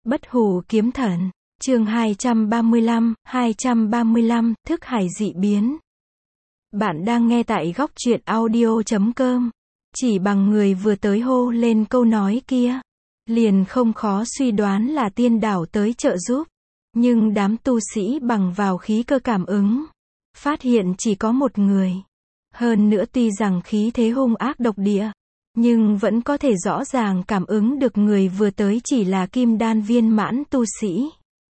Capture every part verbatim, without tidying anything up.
Bất hủ kiếm thần, chương hai trăm ba mươi lăm, hai trăm ba mươi lăm, thức hải dị biến. Bạn đang nghe tại góc truyện audio chấm com. Chỉ bằng người vừa tới hô lên câu nói kia, liền không khó suy đoán là tiên đảo tới trợ giúp. Nhưng đám tu sĩ bằng vào khí cơ cảm ứng, phát hiện chỉ có một người. Hơn nữa tuy rằng khí thế hung ác độc địa, nhưng vẫn có thể rõ ràng cảm ứng được người vừa tới chỉ là kim đan viên mãn tu sĩ.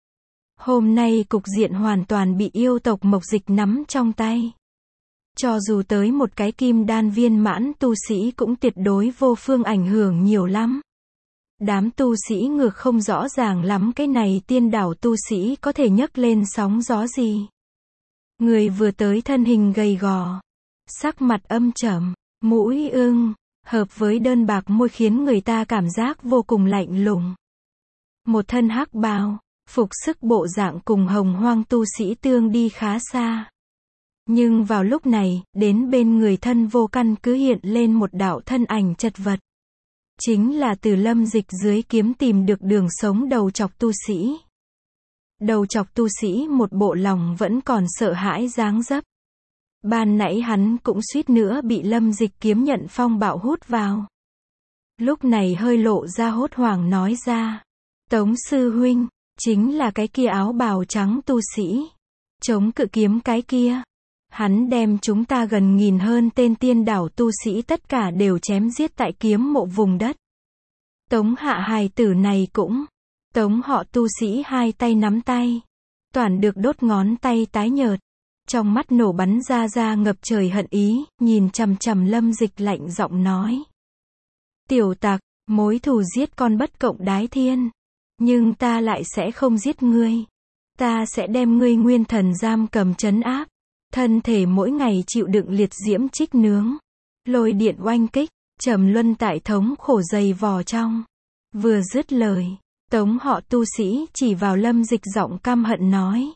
Hôm nay cục diện hoàn toàn bị yêu tộc Mộc Dịch nắm trong tay. Cho dù tới một cái kim đan viên mãn tu sĩ cũng tuyệt đối vô phương ảnh hưởng nhiều lắm. Đám tu sĩ ngược không rõ ràng lắm cái này tiên đảo tu sĩ có thể nhấc lên sóng gió gì. Người vừa tới thân hình gầy gò, sắc mặt âm trầm, mũi ưng, hợp với đơn bạc môi khiến người ta cảm giác vô cùng lạnh lùng. Một thân hắc bào, phục sức bộ dạng cùng hồng hoang tu sĩ tương đi khá xa. Nhưng vào lúc này, đến bên người thân vô căn cứ hiện lên một đạo thân ảnh chật vật. Chính là từ Lâm Dịch dưới kiếm tìm được đường sống đầu chọc tu sĩ. Đầu chọc tu sĩ một bộ lòng vẫn còn sợ hãi dáng dấp. Ban nãy hắn cũng suýt nữa bị Lâm Dịch kiếm nhận phong bạo hút vào. Lúc này hơi lộ ra hốt hoảng nói ra. Tống sư huynh, chính là cái kia áo bào trắng tu sĩ. Chống cự kiếm cái kia. Hắn đem chúng ta gần nghìn hơn tên tiên đảo tu sĩ tất cả đều chém giết tại kiếm mộ vùng đất. Tống hạ hài tử này cũng. Tống họ tu sĩ hai tay nắm tay. Toàn được đốt ngón tay tái nhợt. Trong mắt nổ bắn ra ra ngập trời hận ý, nhìn chằm chằm Lâm Dịch lạnh giọng nói. Tiểu tặc, mối thù giết con bất cộng đái thiên. Nhưng ta lại sẽ không giết ngươi. Ta sẽ đem ngươi nguyên thần giam cầm trấn áp. Thân thể mỗi ngày chịu đựng liệt diễm trích nướng. Lôi điện oanh kích, trầm luân tại thống khổ dày vò trong. Vừa dứt lời, Tống họ tu sĩ chỉ vào Lâm Dịch giọng căm hận nói.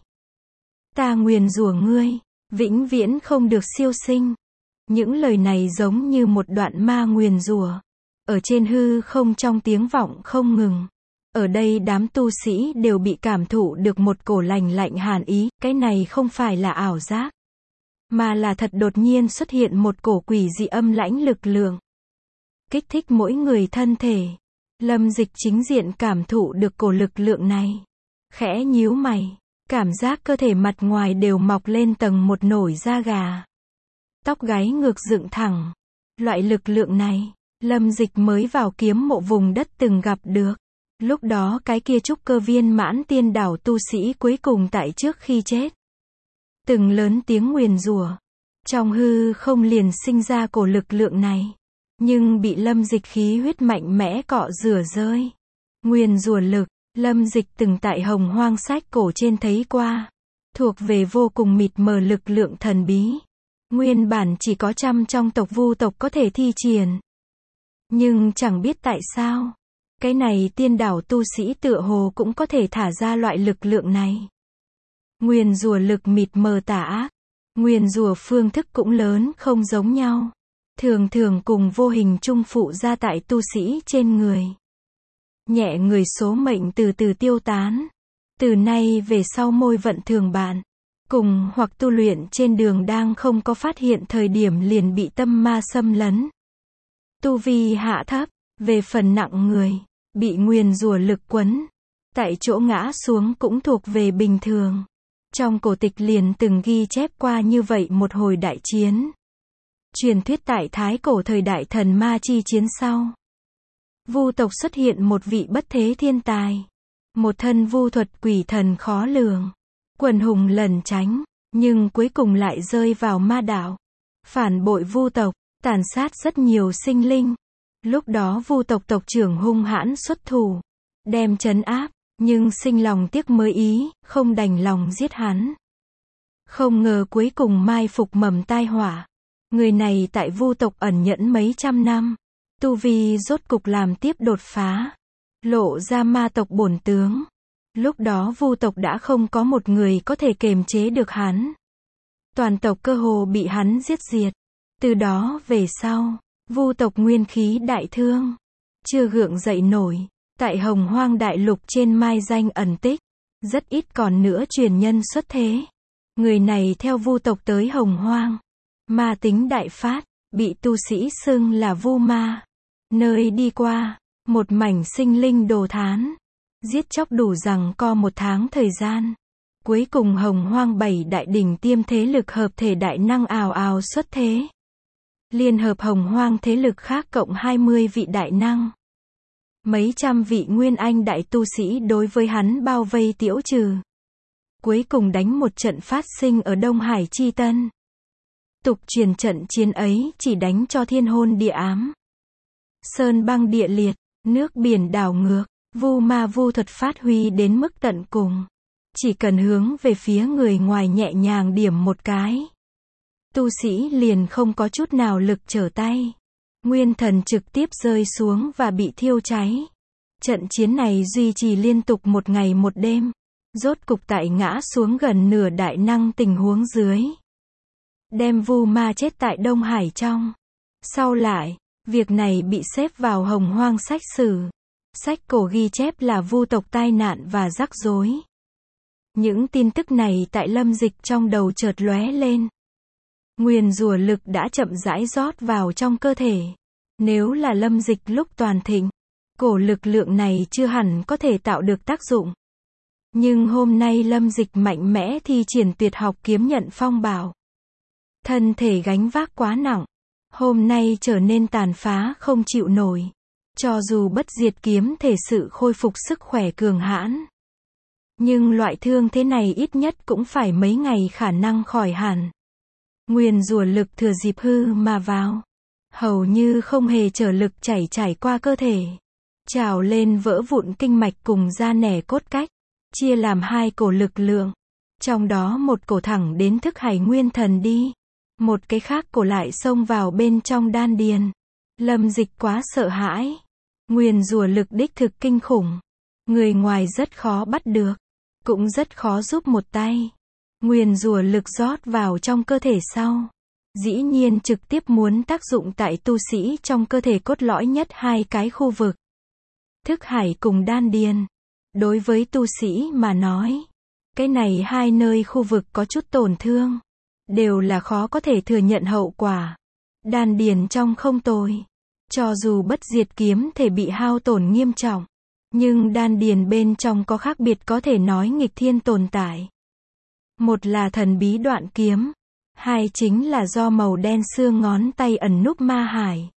Ta nguyền rủa ngươi, vĩnh viễn không được siêu sinh. Những lời này giống như một đoạn ma nguyền rủa. Ở trên hư không trong tiếng vọng không ngừng. Ở đây đám tu sĩ đều bị cảm thụ được một cổ lạnh lạnh hàn ý, cái này không phải là ảo giác. Mà là thật đột nhiên xuất hiện một cổ quỷ dị âm lãnh lực lượng. Kích thích mỗi người thân thể. Lâm Dịch chính diện cảm thụ được cổ lực lượng này. Khẽ nhíu mày. Cảm giác cơ thể mặt ngoài đều mọc lên tầng một nổi da gà. Tóc gáy ngược dựng thẳng. Loại lực lượng này, Lâm Dịch mới vào kiếm mộ vùng đất từng gặp được. Lúc đó cái kia trúc cơ viên mãn tiên đảo tu sĩ cuối cùng tại trước khi chết. Từng lớn tiếng nguyền rủa. Trong hư không liền sinh ra cổ lực lượng này. Nhưng bị Lâm Dịch khí huyết mạnh mẽ cọ rửa rơi. Nguyền rủa lực. Lâm Dịch từng tại hồng hoang sách cổ trên thấy qua. Thuộc về vô cùng mịt mờ lực lượng thần bí. Nguyên bản chỉ có trăm trong tộc Vu tộc có thể thi triển. Nhưng chẳng biết tại sao. Cái này tiên đảo tu sĩ tựa hồ cũng có thể thả ra loại lực lượng này. Nguyền rủa lực mịt mờ tà ác. Nguyền rủa phương thức cũng lớn không giống nhau. Thường thường cùng vô hình trung phụ ra tại tu sĩ trên người. Nhẹ người số mệnh từ từ tiêu tán. Từ nay về sau môi vận thường bạn. Cùng hoặc tu luyện trên đường đang không có phát hiện thời điểm liền bị tâm ma xâm lấn. Tu vi hạ thấp, về phần nặng người, bị nguyền rủa lực quấn. Tại chỗ ngã xuống cũng thuộc về bình thường. Trong cổ tịch liền từng ghi chép qua như vậy một hồi đại chiến. Truyền thuyết tại thái cổ thời đại thần ma chi chiến sau. Vu tộc xuất hiện một vị bất thế thiên tài. Một thân vu thuật quỷ thần khó lường. Quần hùng lẩn tránh, nhưng cuối cùng lại rơi vào ma đạo. Phản bội vu tộc, tàn sát rất nhiều sinh linh. Lúc đó vu tộc tộc trưởng hung hãn xuất thủ. Đem trấn áp, nhưng sinh lòng tiếc mới ý, không đành lòng giết hắn. Không ngờ cuối cùng mai phục mầm tai họa. Người này tại vu tộc ẩn nhẫn mấy trăm năm. Tu vi rốt cục làm tiếp đột phá. Lộ ra ma tộc bổn tướng. Lúc đó Vu tộc đã không có một người có thể kềm chế được hắn. Toàn tộc cơ hồ bị hắn giết diệt. Từ đó về sau, Vu tộc nguyên khí đại thương. Chưa gượng dậy nổi. Tại Hồng Hoang Đại Lục trên mai danh ẩn tích, rất ít còn nữa truyền nhân xuất thế. Người này theo vu tộc tới Hồng Hoang, ma tính đại phát, bị tu sĩ xưng là vu ma. Nơi đi qua, một mảnh sinh linh đồ thán, giết chóc đủ rằng co một tháng thời gian. Cuối cùng Hồng Hoang bảy đại đỉnh tiêm thế lực hợp thể đại năng ào ào xuất thế. Liên hợp Hồng Hoang thế lực khác cộng hai mươi vị đại năng. Mấy trăm vị nguyên anh đại tu sĩ đối với hắn bao vây tiễu trừ. Cuối cùng đánh một trận phát sinh ở Đông Hải Chi Tân. Tục truyền trận chiến ấy chỉ đánh cho thiên hôn địa ám. Sơn băng địa liệt, nước biển đảo ngược, vu ma vu thuật phát huy đến mức tận cùng. Chỉ cần hướng về phía người ngoài nhẹ nhàng điểm một cái, tu sĩ liền không có chút nào lực trở tay. Nguyên thần trực tiếp rơi xuống và bị thiêu cháy. Trận chiến này duy trì liên tục một ngày một đêm. Rốt cục tại ngã xuống gần nửa đại năng tình huống dưới, đem vu ma chết tại Đông Hải trong. Sau lại, việc này bị xếp vào Hồng Hoang sách sử. Sách cổ ghi chép là vu tộc tai nạn và rắc rối. Những tin tức này tại Lâm Dịch trong đầu chợt lóe lên. Nguyền rủa lực đã chậm rãi rót vào trong cơ thể. Nếu là Lâm Dịch lúc toàn thịnh, cổ lực lượng này chưa hẳn có thể tạo được tác dụng. Nhưng hôm nay Lâm Dịch mạnh mẽ thi triển tuyệt học kiếm nhận phong bảo. Thân thể gánh vác quá nặng, hôm nay trở nên tàn phá không chịu nổi. Cho dù bất diệt kiếm thể sự khôi phục sức khỏe cường hãn, nhưng loại thương thế này ít nhất cũng phải mấy ngày khả năng khỏi hẳn. Nguyền rủa lực thừa dịp hư mà vào, hầu như không hề trở lực chảy chảy qua cơ thể, trào lên vỡ vụn kinh mạch cùng da nẻ cốt cách, chia làm hai cổ lực lượng. Trong đó một cổ thẳng đến thức hải nguyên thần đi, một cái khác cổ lại xông vào bên trong đan điền. Lâm Dịch quá sợ hãi. Nguyền rủa lực đích thực kinh khủng. Người ngoài rất khó bắt được, cũng rất khó giúp một tay. Nguyền rủa lực rót vào trong cơ thể sau, dĩ nhiên trực tiếp muốn tác dụng tại tu sĩ trong cơ thể cốt lõi nhất hai cái khu vực. Thức hải cùng đan điền. Đối với tu sĩ mà nói, cái này hai nơi khu vực có chút tổn thương, đều là khó có thể thừa nhận hậu quả. Đan điền trong không tồi, cho dù bất diệt kiếm thể bị hao tổn nghiêm trọng, nhưng đan điền bên trong có khác biệt có thể nói nghịch thiên tồn tại. Một là thần bí đoạn kiếm, hai chính là do màu đen xương ngón tay ẩn núp ma hải.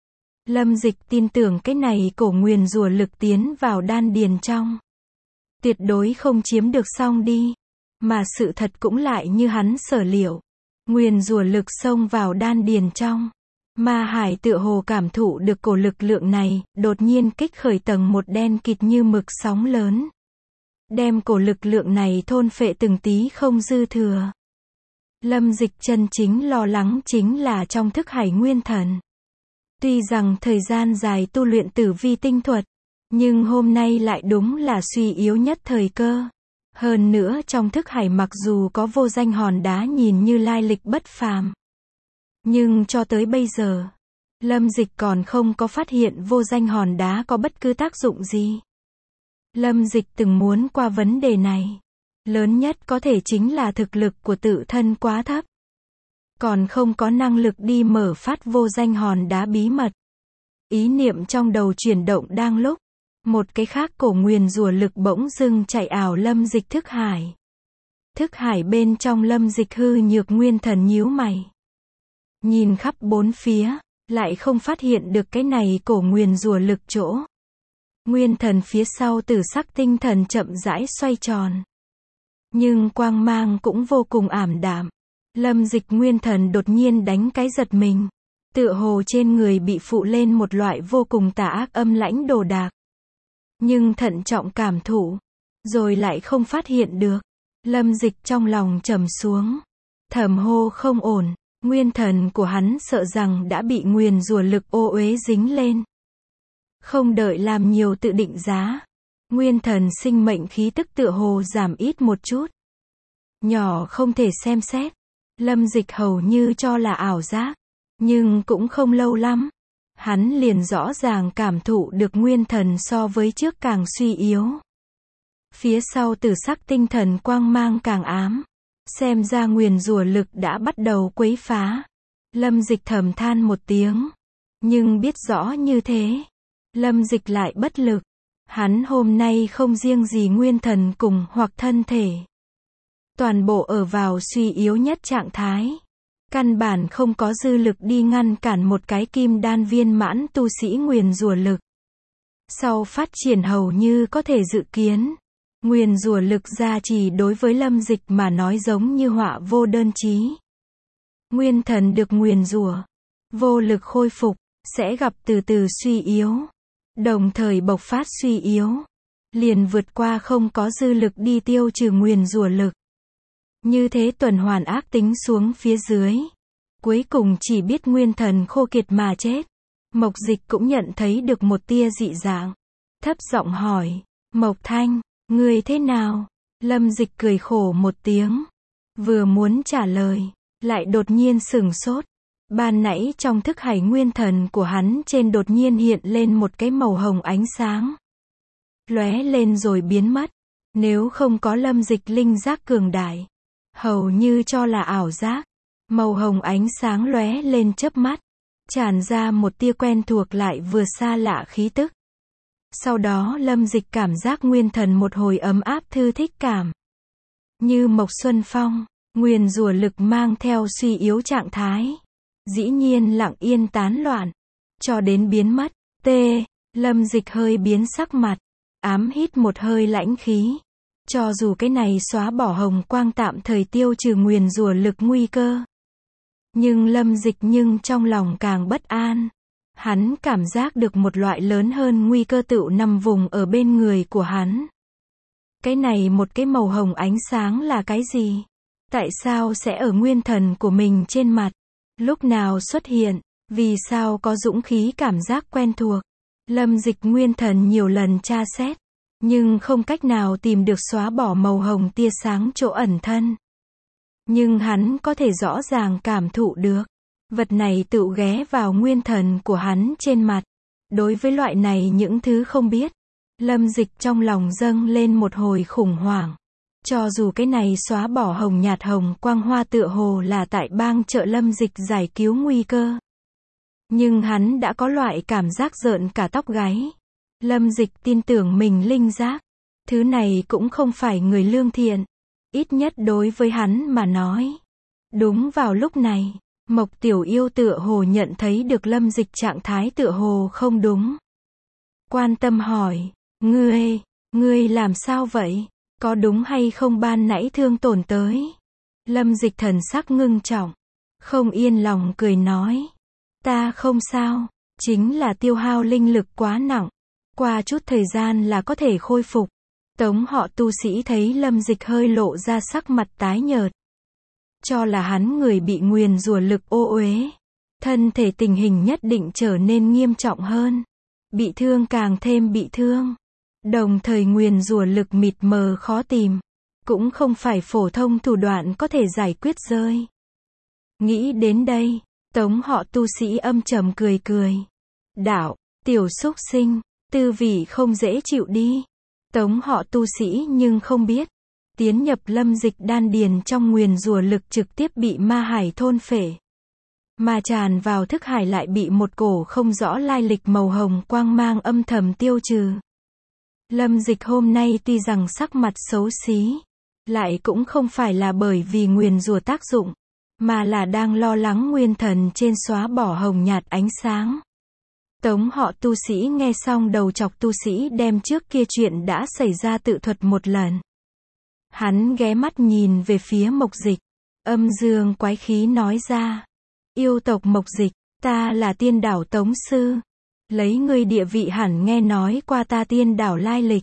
Lâm Dịch tin tưởng cái này cổ nguyền rủa lực tiến vào đan điền trong, tuyệt đối không chiếm được xong đi. Mà sự thật cũng lại như hắn sở liệu. Nguyền rủa lực xông vào đan điền trong. Ma hải tựa hồ cảm thụ được cổ lực lượng này, đột nhiên kích khởi tầng một đen kịt như mực sóng lớn. Đem cổ lực lượng này thôn phệ từng tí không dư thừa. Lâm Dịch chân chính lo lắng chính là trong thức hải nguyên thần. Tuy rằng thời gian dài tu luyện tử vi tinh thuật, nhưng hôm nay lại đúng là suy yếu nhất thời cơ. Hơn nữa trong thức hải mặc dù có vô danh hòn đá nhìn như lai lịch bất phàm, nhưng cho tới bây giờ, Lâm Dịch còn không có phát hiện vô danh hòn đá có bất cứ tác dụng gì. Lâm Dịch từng muốn qua vấn đề này. Lớn nhất có thể chính là thực lực của tự thân quá thấp, còn không có năng lực đi mở phát vô danh hòn đá bí mật. Ý niệm trong đầu chuyển động đang lúc, một cái khác cổ nguyền rủa lực bỗng dưng chạy ảo Lâm Dịch thức hải. Thức hải bên trong Lâm Dịch hư nhược nguyên thần nhíu mày. Nhìn khắp bốn phía, lại không phát hiện được cái này cổ nguyền rủa lực chỗ. Nguyên thần phía sau tử sắc tinh thần chậm rãi xoay tròn, nhưng quang mang cũng vô cùng ảm đạm. Lâm Dịch nguyên thần đột nhiên đánh cái giật mình, tựa hồ trên người bị phụ lên một loại vô cùng tà ác âm lãnh đồ đạc. Nhưng thận trọng cảm thụ, rồi lại không phát hiện được. Lâm Dịch trong lòng trầm xuống, thầm hô không ổn. Nguyên thần của hắn sợ rằng đã bị nguyền rủa lực ô uế dính lên. Không đợi làm nhiều tự định giá, nguyên thần sinh mệnh khí tức tựa hồ giảm ít một chút. Nhỏ không thể xem xét. Lâm Dịch hầu như cho là ảo giác, nhưng cũng không lâu lắm. hắn liền rõ ràng cảm thụ được nguyên thần so với trước càng suy yếu. Phía sau tử sắc tinh thần quang mang càng ám. Xem ra nguyền rủa lực đã bắt đầu quấy phá. Lâm Dịch thầm than một tiếng. Nhưng biết rõ như thế, Lâm Dịch lại bất lực. Hắn hôm nay không riêng gì nguyên thần cùng hoặc thân thể. Toàn bộ ở vào suy yếu nhất trạng thái. Căn bản không có dư lực đi ngăn cản một cái kim đan viên mãn tu sĩ nguyền rủa lực. Sau phát triển hầu như có thể dự kiến. Nguyền rủa lực gia trì đối với Lâm Dịch mà nói giống như họa vô đơn chí. Nguyên thần được nguyền rủa, vô lực khôi phục, sẽ gặp từ từ suy yếu. Đồng thời bộc phát suy yếu, liền vượt qua không có dư lực đi tiêu trừ nguyền rủa lực. Như thế tuần hoàn ác tính xuống phía dưới. Cuối cùng chỉ biết nguyên thần khô kiệt mà chết. Mộc Dịch cũng nhận thấy được một tia dị dạng. Thấp giọng hỏi, Mộc Thanh, ngươi thế nào? Lâm Dịch cười khổ một tiếng. Vừa muốn trả lời, lại đột nhiên sửng sốt. Ban nãy trong thức hải nguyên thần của hắn trên đột nhiên hiện lên một cái màu hồng ánh sáng. Lóe lên rồi biến mất. Nếu không có Lâm Dịch linh giác cường đại, hầu như cho là ảo giác. Màu hồng ánh sáng lóe lên chớp mắt, tràn ra một tia quen thuộc lại vừa xa lạ khí tức. Sau đó Lâm Dịch cảm giác nguyên thần một hồi ấm áp thư thích cảm. Như mộc xuân phong, nguyền rủa lực mang theo suy yếu trạng thái. Dĩ nhiên lặng yên tán loạn, cho đến biến mất. T. Lâm Dịch hơi biến sắc mặt, ám hít một hơi lãnh khí. Cho dù cái này xóa bỏ hồng quang tạm thời tiêu trừ nguyền rủa lực nguy cơ. Nhưng Lâm Dịch nhưng trong lòng càng bất an. Hắn cảm giác được một loại lớn hơn nguy cơ tựu nằm vùng ở bên người của hắn. Cái này một cái màu hồng ánh sáng là cái gì? Tại sao sẽ ở nguyên thần của mình trên mặt? Lúc nào xuất hiện? Vì sao có dũng khí cảm giác quen thuộc? Lâm Dịch nguyên thần nhiều lần tra xét, nhưng không cách nào tìm được xóa bỏ màu hồng tia sáng chỗ ẩn thân. Nhưng hắn có thể rõ ràng cảm thụ được. Vật này tự ghé vào nguyên thần của hắn trên mặt. Đối với loại này những thứ không biết, Lâm Dịch trong lòng dâng lên một hồi khủng hoảng. Cho dù cái này xóa bỏ hồng nhạt hồng quang hoa tựa hồ là tại bang trợ Lâm Dịch giải cứu nguy cơ. Nhưng hắn đã có loại cảm giác rợn cả tóc gáy. Lâm Dịch tin tưởng mình linh giác. Thứ này cũng không phải người lương thiện. Ít nhất đối với hắn mà nói. Đúng vào lúc này, Mộc Tiểu Yêu tựa hồ nhận thấy được Lâm Dịch trạng thái tựa hồ không đúng. Quan tâm hỏi, ngươi, ngươi làm sao vậy? Có đúng hay không ban nãy thương tổn tới? Lâm Dịch thần sắc ngưng trọng, không yên lòng cười nói. Ta không sao, chính là tiêu hao linh lực quá nặng. Qua chút thời gian là có thể khôi phục. Tống họ tu sĩ thấy Lâm Dịch hơi lộ ra sắc mặt tái nhợt. Cho là hắn người bị nguyền rủa lực ô uế. Thân thể tình hình nhất định trở nên nghiêm trọng hơn. Bị thương càng thêm bị thương. Đồng thời nguyền rủa lực mịt mờ khó tìm. Cũng không phải phổ thông thủ đoạn có thể giải quyết rơi. Nghĩ đến đây, Tống họ tu sĩ âm trầm cười cười. Đạo, tiểu súc sinh, tư vị không dễ chịu đi. Tống họ tu sĩ nhưng không biết. Tiến nhập Lâm Dịch đan điền trong nguyền rủa lực trực tiếp bị ma hải thôn phệ. Mà tràn vào thức hải lại bị một cổ không rõ lai lịch màu hồng quang mang âm thầm tiêu trừ. Lâm Dịch hôm nay tuy rằng sắc mặt xấu xí, lại cũng không phải là bởi vì nguyền rủa tác dụng, mà là đang lo lắng nguyên thần trên xóa bỏ hồng nhạt ánh sáng. Tống họ tu sĩ nghe xong đầu chọc tu sĩ đem trước kia chuyện đã xảy ra tự thuật một lần. Hắn ghé mắt nhìn về phía Mộc Dịch, âm dương quái khí nói ra. Yêu tộc Mộc Dịch, ta là tiên đảo Tống Sư. Lấy ngươi địa vị hẳn nghe nói qua ta tiên đảo lai lịch.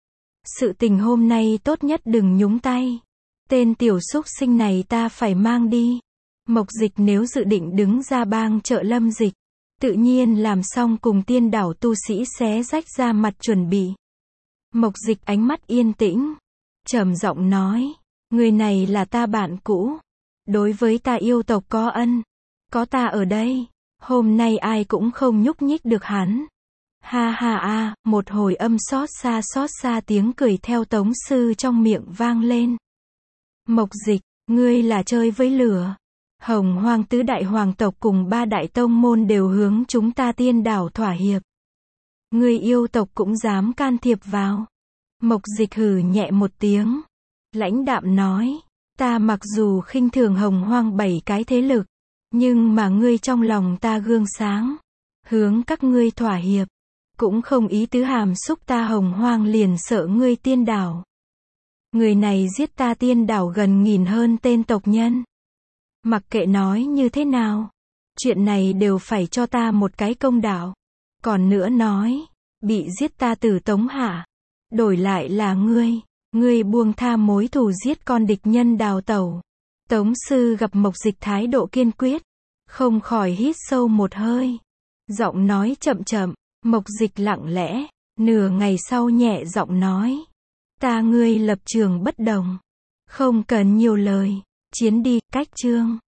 Sự tình hôm nay tốt nhất đừng nhúng tay. Tên tiểu súc sinh này ta phải mang đi. Mộc Dịch nếu dự định đứng ra bang trợ Lâm Dịch, tự nhiên làm xong cùng tiên đảo tu sĩ xé rách ra mặt chuẩn bị. Mộc Dịch ánh mắt yên tĩnh, trầm giọng nói, người này là ta bạn cũ. Đối với ta yêu tộc có ân, có ta ở đây, Hôm nay ai cũng không nhúc nhích được hắn. Ha ha a, một hồi âm xót xa xót xa tiếng cười theo Tống Sư trong miệng vang lên. Mộc Dịch, ngươi là chơi với lửa. Hồng Hoang tứ đại hoàng tộc cùng ba đại tông môn đều hướng chúng ta Tiên Đảo thỏa hiệp. Ngươi yêu tộc cũng dám can thiệp vào. Mộc Dịch hừ nhẹ một tiếng. Lãnh đạm nói, ta mặc dù khinh thường Hồng Hoang bảy cái thế lực, nhưng mà ngươi trong lòng ta gương sáng. Hướng các ngươi thỏa hiệp. Cũng không ý tứ hàm xúc ta Hồng Hoang liền sợ ngươi Tiên Đảo. Người này giết ta Tiên Đảo gần nghìn hơn tên tộc nhân. Mặc kệ nói như thế nào, chuyện này đều phải cho ta một cái công đạo. Còn nữa nói, bị giết ta Tử Tống Hạ, đổi lại là ngươi, ngươi buông tha mối thù giết con địch nhân đào tẩu. Tống Sư gặp Mộc Dịch thái độ kiên quyết, không khỏi hít sâu một hơi. Giọng nói chậm chậm, Mộc Dịch lặng lẽ, nửa ngày sau nhẹ giọng nói. Ta ngươi lập trường bất đồng. Không cần nhiều lời, chiến đi, cách chương.